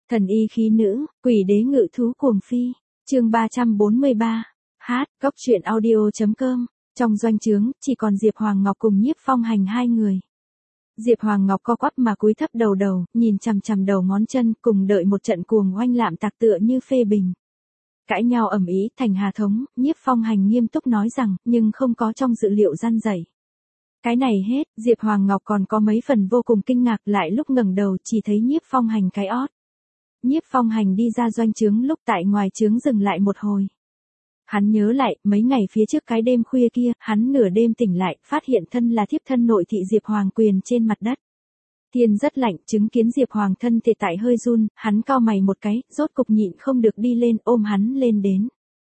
Thần y khí nữ, quỷ đế ngự thú cuồng phi. Chương 343. Góc truyện audio.com. Trong doanh trướng, chỉ còn Diệp Hoàng Ngọc cùng Nhiếp Phong Hành hai người. Diệp Hoàng Ngọc co quắp mà cúi thấp đầu, nhìn chằm chằm đầu ngón chân, cùng đợi một trận cuồng oanh lạm tạc tựa như phê bình. Cãi nhau ầm ĩ thành hà thống, Nhiếp Phong Hành nghiêm túc nói rằng, nhưng không có trong dự liệu gian dạy. Cái này hết, Diệp Hoàng Ngọc còn có mấy phần vô cùng kinh ngạc, lại lúc ngẩng đầu chỉ thấy Nhiếp Phong Hành cái ót. Nhiếp Phong Hành đi ra doanh trướng, lúc tại ngoài trướng dừng lại một hồi. Hắn nhớ lại, mấy ngày phía trước cái đêm khuya kia, hắn nửa đêm tỉnh lại, phát hiện thân là thiếp thân nội thị Diệp Hoàng Quyền trên mặt đất. Thiên rất lạnh, chứng kiến Diệp Hoàng thân thể tại hơi run, hắn cau mày một cái, rốt cục nhịn không được đi lên, ôm hắn lên đến.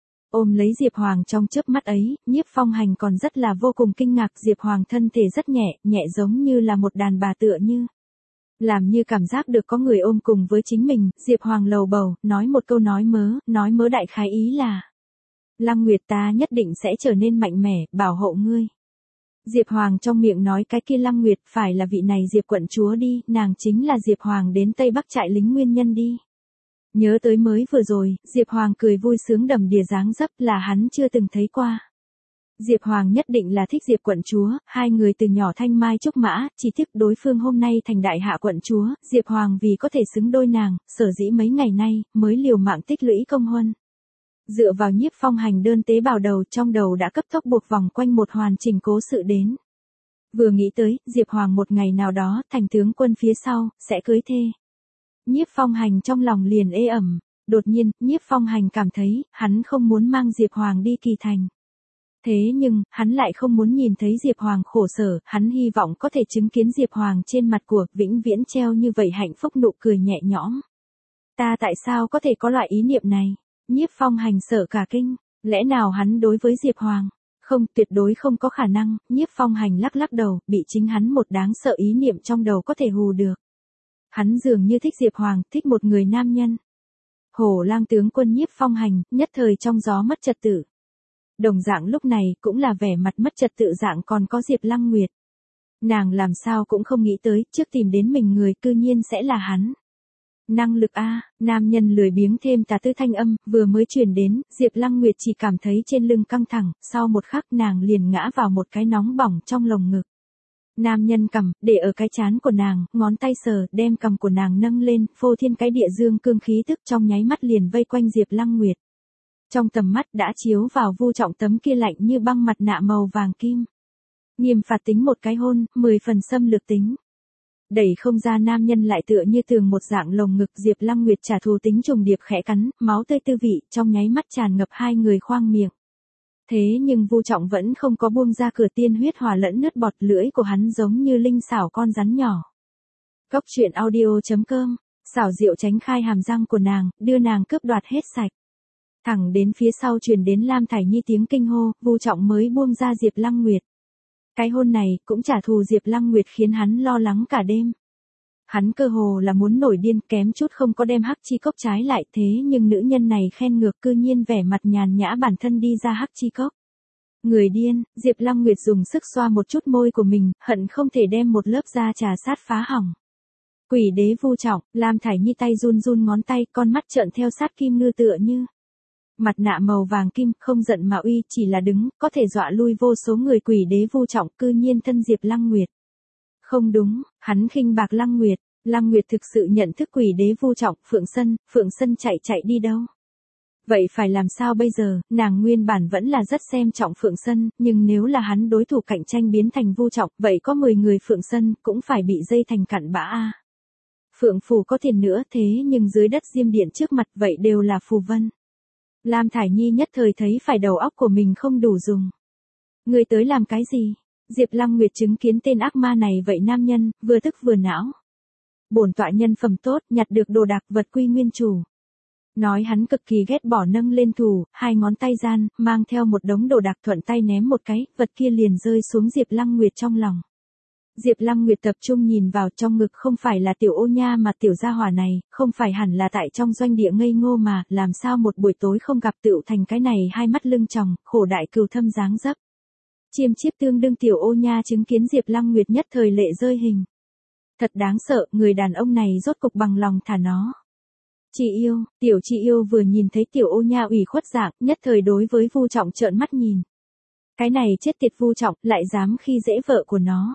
Ôm lấy Diệp Hoàng trong chớp mắt ấy, Nhiếp Phong Hành còn rất là vô cùng kinh ngạc, Diệp Hoàng thân thể rất nhẹ, nhẹ giống như là một đàn bà tựa như. Làm như cảm giác được có người ôm cùng với chính mình, Diệp Hoàng lầu bầu, nói một câu nói mớ đại khái ý là. Lăng Nguyệt, ta nhất định sẽ trở nên mạnh mẽ, bảo hộ ngươi. Diệp Hoàng trong miệng nói cái kia Lăng Nguyệt phải là vị này Diệp quận chúa đi, nàng chính là Diệp Hoàng đến Tây Bắc trại lính nguyên nhân đi. Nhớ tới mới vừa rồi, Diệp Hoàng cười vui sướng đầm đìa dáng dấp là hắn chưa từng thấy qua. Diệp Hoàng nhất định là thích Diệp quận chúa, hai người từ nhỏ thanh mai trúc mã, chỉ tiếc đối phương hôm nay thành đại hạ quận chúa, Diệp Hoàng vì có thể xứng đôi nàng, sở dĩ mấy ngày nay, mới liều mạng tích lũy công huân. Dựa vào Nhiếp Phong Hành đơn tế bào đầu, trong đầu đã cấp tốc buộc vòng quanh một hoàn chỉnh cố sự đến. Vừa nghĩ tới, Diệp Hoàng một ngày nào đó, thành tướng quân phía sau, sẽ cưới thê. Nhiếp Phong Hành trong lòng liền ê ẩm, đột nhiên, Nhiếp Phong Hành cảm thấy, hắn không muốn mang Diệp Hoàng đi Kỳ Thành. Thế nhưng, hắn lại không muốn nhìn thấy Diệp Hoàng khổ sở, hắn hy vọng có thể chứng kiến Diệp Hoàng trên mặt của vĩnh viễn treo như vậy hạnh phúc nụ cười nhẹ nhõm. Ta tại sao có thể có loại ý niệm này? Nhiếp Phong Hành sợ cả kinh, lẽ nào hắn đối với Diệp Hoàng? Không, tuyệt đối không có khả năng, Nhiếp Phong Hành lắc lắc đầu, bị chính hắn một đáng sợ ý niệm trong đầu có thể hù được. Hắn dường như thích Diệp Hoàng, thích một người nam nhân. Hổ Lang tướng quân Nhiếp Phong Hành, nhất thời trong gió mất trật tự. Đồng dạng lúc này, cũng là vẻ mặt mất trật tự dạng còn có Diệp Lăng Nguyệt. Nàng làm sao cũng không nghĩ tới, trước tìm đến mình người cư nhiên sẽ là hắn. Năng lực a, nam nhân lười biếng thêm tà tư thanh âm, vừa mới truyền đến, Diệp Lăng Nguyệt chỉ cảm thấy trên lưng căng thẳng, sau một khắc nàng liền ngã vào một cái nóng bỏng trong lồng ngực. Nam nhân cầm, để ở cái trán của nàng, ngón tay sờ, đem cầm của nàng nâng lên, phô thiên cái địa dương cương khí tức trong nháy mắt liền vây quanh Diệp Lăng Nguyệt. Trong tầm mắt đã chiếu vào Vu Trọng tấm kia lạnh như băng mặt nạ màu vàng kim. Nghiêm phạt tính một cái hôn, 10 phần xâm lược tính. Đẩy không ra nam nhân lại tựa như tường một dạng lồng ngực, Diệp Lăng Nguyệt trả thù tính trùng điệp khẽ cắn, máu tươi tư vị trong nháy mắt tràn ngập hai người khoang miệng. Thế nhưng Vu Trọng vẫn không có buông ra cửa, tiên huyết hòa lẫn nước bọt, lưỡi của hắn giống như linh xảo con rắn nhỏ. Góc truyện audio.com. Xảo diệu tránh khai hàm răng của nàng, đưa nàng cướp đoạt hết sạch. Thẳng đến phía sau truyền đến Lam Thải Nhi tiếng kinh hô, Vu Trọng mới buông ra Diệp Lăng Nguyệt. Cái hôn này, cũng trả thù Diệp Lăng Nguyệt khiến hắn lo lắng cả đêm. Hắn cơ hồ là muốn nổi điên, kém chút không có đem hắc chi cốc trái lại, thế nhưng nữ nhân này khen ngược, cư nhiên vẻ mặt nhàn nhã bản thân đi ra hắc chi cốc. Người điên, Diệp Lăng Nguyệt dùng sức xoa một chút môi của mình, hận không thể đem một lớp da trà sát phá hỏng. Quỷ đế Vu Trọng, Lam Thải Nhi tay run run ngón tay, con mắt trợn theo sát kim ngư tựa như. Mặt nạ màu vàng kim, không giận mà uy, chỉ là đứng, có thể dọa lui vô số người. Quỷ đế Vu Trọng, cư nhiên thân Diệp Lăng Nguyệt. Không đúng, hắn khinh bạc Lăng Nguyệt. Lăng Nguyệt thực sự nhận thức quỷ đế Vu Trọng. Phượng Sân chạy đi đâu? Vậy phải làm sao bây giờ? Nàng nguyên bản vẫn là rất xem trọng Phượng Sân, nhưng nếu là hắn đối thủ cạnh tranh biến thành Vu Trọng, vậy có 10 người Phượng Sân cũng phải bị dây thành cặn bã a. Phượng phủ có tiền nữa, thế nhưng dưới đất Diêm Điện trước mặt vậy đều là phù vân. Lam Thải Nhi nhất thời thấy phải đầu óc của mình không đủ dùng. Người tới làm cái gì? Diệp Lăng Nguyệt chứng kiến tên ác ma này vậy nam nhân, vừa tức vừa não. Bổn tọa nhân phẩm tốt, nhặt được đồ đạc vật quy nguyên chủ. Nói hắn cực kỳ ghét bỏ nâng lên thủ, hai ngón tay gian, mang theo một đống đồ đạc thuận tay ném một cái, vật kia liền rơi xuống Diệp Lăng Nguyệt trong lòng. Diệp Lăng Nguyệt tập trung nhìn vào trong ngực, không phải là tiểu ô nha mà tiểu gia hỏa này, không phải hẳn là tại trong doanh địa ngây ngô mà, làm sao một buổi tối không gặp tựu thành cái này hai mắt lưng tròng, khổ đại cừu thâm dáng dấp. Chiêm chiếp tương đương tiểu ô nha chứng kiến Diệp Lăng Nguyệt nhất thời lệ rơi hình. Thật đáng sợ, người đàn ông này rốt cục bằng lòng thả nó. Chị yêu, tiểu chị yêu vừa nhìn thấy tiểu ô nha ủy khuất dạng, nhất thời đối với Vu Trọng trợn mắt nhìn. Cái này chết tiệt Vu Trọng, lại dám khi dễ vợ của nó.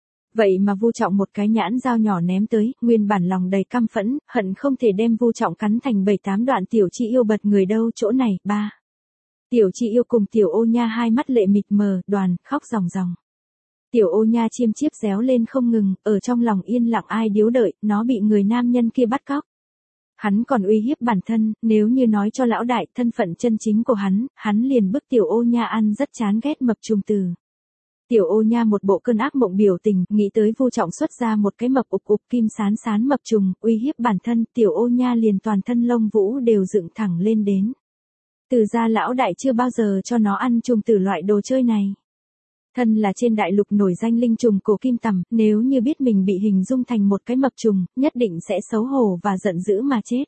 Vậy mà Vu Trọng một cái nhãn dao nhỏ ném tới, nguyên bản lòng đầy căm phẫn, hận không thể đem Vu Trọng cắn thành 7-8 đoạn. Tiểu chị yêu bật người đâu chỗ này, ba. Tiểu chị yêu cùng tiểu ô nha hai mắt lệ mịt mờ, đoàn, khóc ròng ròng. Tiểu ô nha chiêm chiếp réo lên không ngừng, ở trong lòng yên lặng ai điếu đợi, nó bị người nam nhân kia bắt cóc. Hắn còn uy hiếp bản thân, nếu như nói cho lão đại thân phận chân chính của hắn liền bức tiểu ô nha ăn rất chán ghét mập trùng từ. Tiểu ô nha một bộ cơn ác mộng biểu tình, nghĩ tới Vu Trọng xuất ra một cái mập ục ục kim sán sán mập trùng, uy hiếp bản thân, tiểu ô nha liền toàn thân lông vũ đều dựng thẳng lên đến. Từ ra lão đại chưa bao giờ cho nó ăn trùng tử loại đồ chơi này. Thân là trên đại lục nổi danh linh trùng cổ kim tằm, nếu như biết mình bị hình dung thành một cái mập trùng, nhất định sẽ xấu hổ và giận dữ mà chết.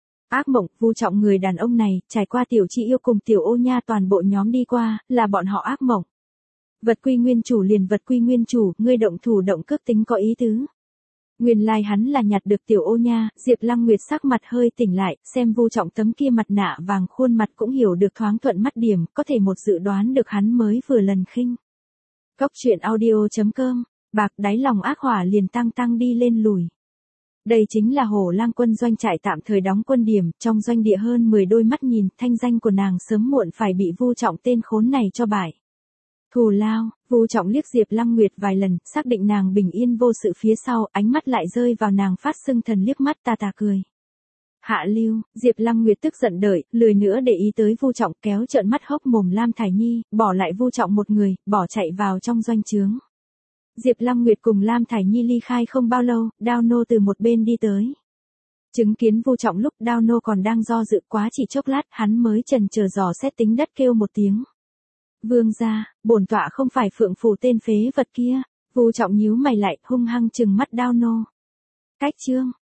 Ác mộng, Vu Trọng người đàn ông này, trải qua tiểu chị yêu cùng tiểu ô nha toàn bộ nhóm đi qua, là bọn họ ác mộng. Vật quy nguyên chủ liền vật quy nguyên chủ, ngươi động thủ động cước tính có ý tứ. Nguyên lai hắn là nhặt được tiểu ô nha, Diệp Lăng Nguyệt sắc mặt hơi tỉnh lại, xem Vu Trọng tấm kia mặt nạ vàng khuôn mặt cũng hiểu được thoáng thuận mắt điểm, có thể một dự đoán được hắn mới vừa lần khinh. Cốc truyện audio.com, bạc đáy lòng ác hỏa liền tăng đi lên lùi. Đây chính là Hổ Lang quân doanh trại tạm thời đóng quân điểm, trong doanh địa hơn 10 đôi mắt nhìn, thanh danh của nàng sớm muộn phải bị Vu Trọng tên khốn này cho bại. Thù lao, Vu Trọng liếc Diệp Lăng Nguyệt vài lần, xác định nàng bình yên vô sự phía sau, ánh mắt lại rơi vào nàng phát sưng thần liếc mắt tà tà cười. Hạ lưu, Diệp Lăng Nguyệt tức giận đợi, lười nữa để ý tới Vu Trọng, kéo trợn mắt hốc mồm Lam Thải Nhi, bỏ lại Vu Trọng một người, bỏ chạy vào trong doanh trướng. Diệp Lăng Nguyệt cùng Lam Thải Nhi ly khai không bao lâu, Đao Nô từ một bên đi tới. Chứng kiến Vu Trọng lúc Đao Nô còn đang do dự quá chỉ chốc lát, hắn mới chần chờ dò xét tính đất kêu một tiếng. Vương gia, bổn tọa không phải Phượng Phù tên phế vật kia. Vu Trọng nhíu mày lại, hung hăng trừng mắt Đao Nô. Cách chương,